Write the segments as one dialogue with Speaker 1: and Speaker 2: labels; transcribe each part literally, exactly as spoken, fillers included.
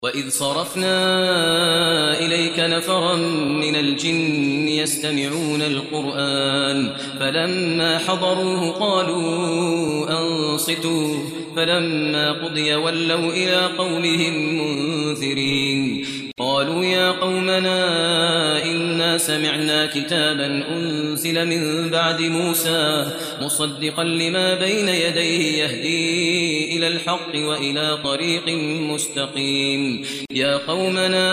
Speaker 1: وَإِذْ صَرَفْنَا إِلَيْكَ نَفَرًا مِنَ الْجِنِّ يَسْتَمِعُونَ الْقُرْآنَ فَلَمَّا حَضَرُوهُ قَالُوا أَنصِتُوا فَلَمَّا قُضِيَ وَلَّوْا إِلَىٰ قَوْمِهِم مُّنذِرِينَ قالوا يا قومنا إنا سمعنا كتابا أنزل من بعد موسى مصدقا لما بين يديه يهدي إلى الحق وإلى طريق مستقيم يا قومنا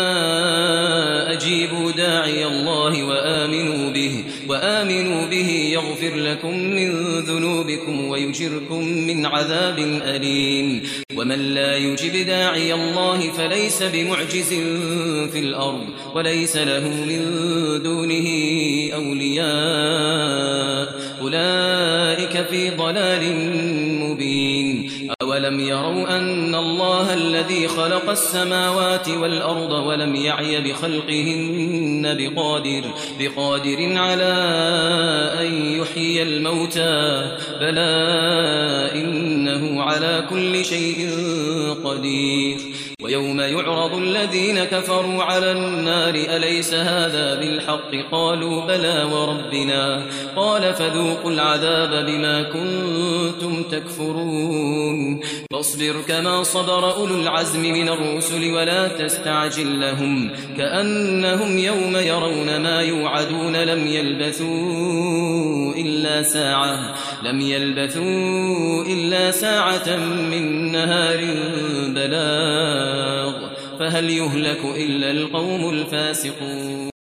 Speaker 1: أجيبوا داعي الله وآمنوا به وآمنوا به يغفر لكم من ذنوبكم ويجركم من عذاب أليم ومن لا يجب داعي الله فليس بمعجز في الأرض وليس له من دونه أولياء أولئك في ضلال مبين أولم يروا أن الله الذي خلق السماوات والأرض ولم يعي بخلقهن بقادر, بقادر على أن يحيي الموتى بلى إنه على كل شيء قدير ويوم يعرض الذين كفروا على النار أليس هذا بالحق قالوا بلى وربنا قال فذوقوا العذاب بما كنتم تكفرون فاصبر كما صبر أولو العزم من الرسل ولا تستعجل لهم كأنهم يوم يرون ما يوعدون لم يلبثوا إلا ساعة لم يلبثوا إلا ساعة من نهار بلاغ فهل يهلك إلا القوم الفاسقون